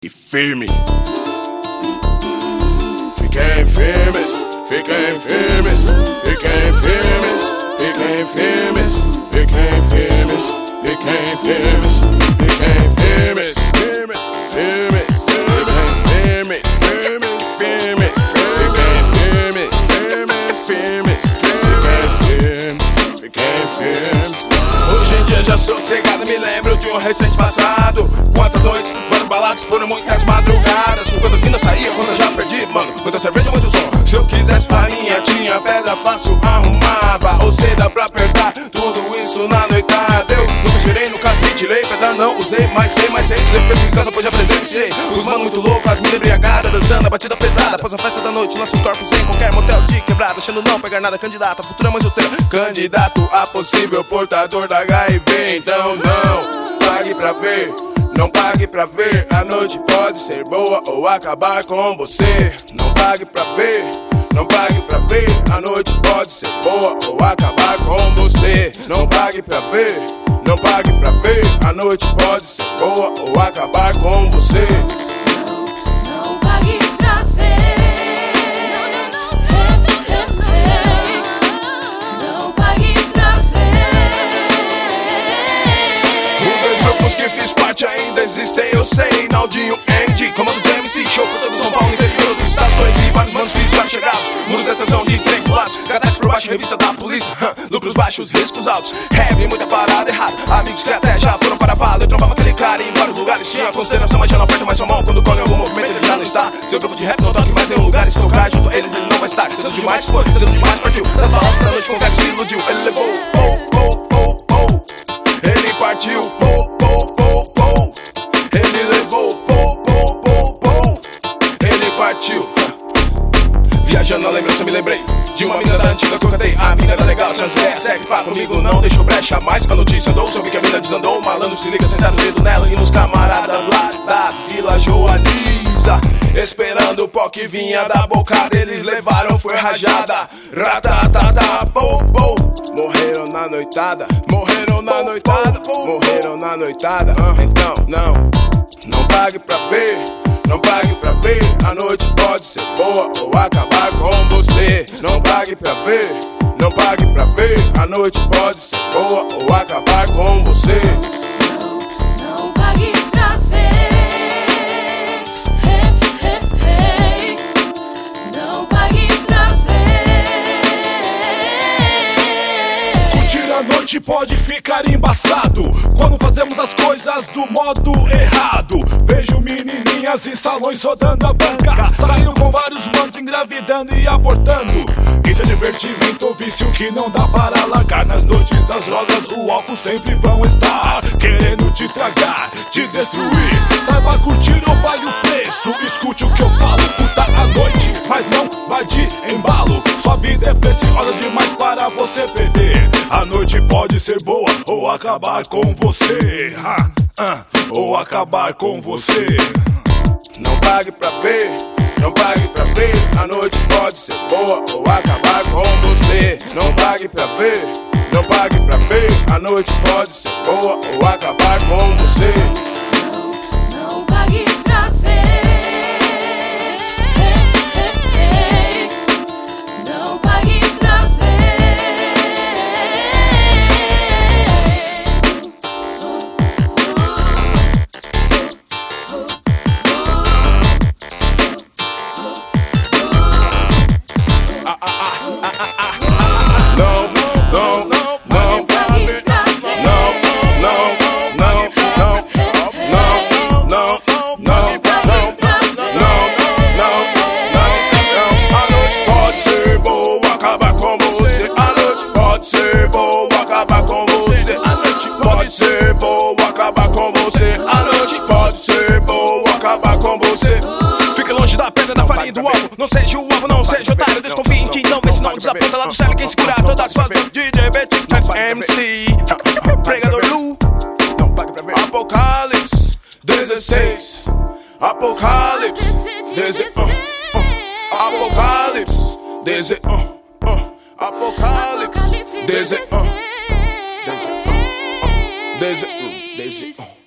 E firme. Fiquem firmes, fiquem firmes, fiquem firmes, fiquem firmes, fiquem firmes, fiquem firmes, fiquem firmes, firmes, firmes, firmes, firmes, firmes, fiquem firmes, firmes, firmes, fiquem firmes. Hoje em dia já sossegado, me lembro de um recente passado. Quantas noites, quantas baladas, foram muitas madrugadas. Com quantas minas saía, quando eu já perdi, mano. Muita cerveja, muito som. Se eu quisesse farinha, tinha pedra fácil, arrumava. Ou seda pra apertar, tudo isso na noitada. Eu nunca cheirei, nunca pitilei, pedra não usei. Mas sei dos efeitos que cantam, pois já presenciei. Os mano muito loucos, as minas embriagadas, dançando a batida pesada. Após a festa da noite, nossos corpos em qualquer motel de quebrada. Achando não pegar nada, candidata, futura mãe solteira. Candidato a possível portador da HIV. Então não pague pra ver, não pague pra ver. A noite pode ser boa ou acabar com você. Não pague pra ver, não pague pra ver. A noite pode ser boa ou acabar com você. Não pague pra ver, não pague pra ver. A noite pode ser boa ou acabar com você. Não pague pra ver. Não pague pra ver. Os dois grupos que fiz parte ainda existem, eu sei. Naldinho, Andy, comando de MC, show por todo São Paulo, interior dos estados. Conheci vários manos, fiz vários chegados. Muros da estação de trem pulados. Cadete por baixo, revista da polícia. Lucros baixos, riscos altos. Heavy, muita parada errada. Amigos que até já foram para a vala. Eu trombava aquele cara em vários lugares. Tinha consideração, mas já não aperta mais sua mão. Quando colhe algum movimento, ele já não está. Seu grupo de rap não toca em mais nenhum lugar. E se tocar junto a eles, ele não vai estar. Sendo demais foi, sendo demais partiu. Das baladas da noite com o que se iludiu. Ele levou, ele partiu, ele levou, ele partiu. Viajando na lembrança, me lembrei de uma mina da antiga que eu cantei. A mina era legal, tinha as ideias certas, pá, comigo não deixou brecha. Mas a notícia andou, soube que a mina desandou. O malandro se liga, sentado o dedo nela. E nos camaradas lá da Vila Joaniza, esperando o pó que vinha da boca deles. Levaram, foi rajada, ratatata, morreram na noitada, morreram na noitada, morreram na noitada. Então não pague pra ver, não pague pra ver. A noite pode ser boa ou acabar com você. Não pague pra ver, não pague pra ver. A noite pode ser boa ou acabar com você. Não pague pra ver. Não pague pra ver. Curtir a noite pode ficar embaçado quando fazemos as coisas do modo errado. Vejo menininhas em salões rodando a banca, saindo com vários manos, engravidando e abortando. Isso é divertimento ou vício que não dá para largar. Nas noites as drogas, o álcool sempre vão estar querendo te tragar, te destruir. Saiba curtir ou pague o preço. Escute o que eu falo, curta a noite, mas não vai de embalo. Sua vida é preciosa demais para você perder. A noite pode ser boa ou acabar com você. Ou acabar com você. Não pague pra ver, não pague pra ver. A noite pode ser boa ou acabar com você. Não pague pra ver, não pague pra ver. A noite pode ser boa ou acabar com você. Não pague pra ver. Não pague pra ver. Ser boa, acabar com você. A noite pode ser boa, acabar com você. Fique longe da pedra, da farinha e do alvo. Não seja o alvo, não seja otário. Desconfie em ti, não vê se não desaponta lá do céu. Quem segurar todas as fases do DJ Betty, MC, Pregador Lu, Apocalipse 16, Apocalipse 16, Apocalipse 16, Apocalipse 16. Desce.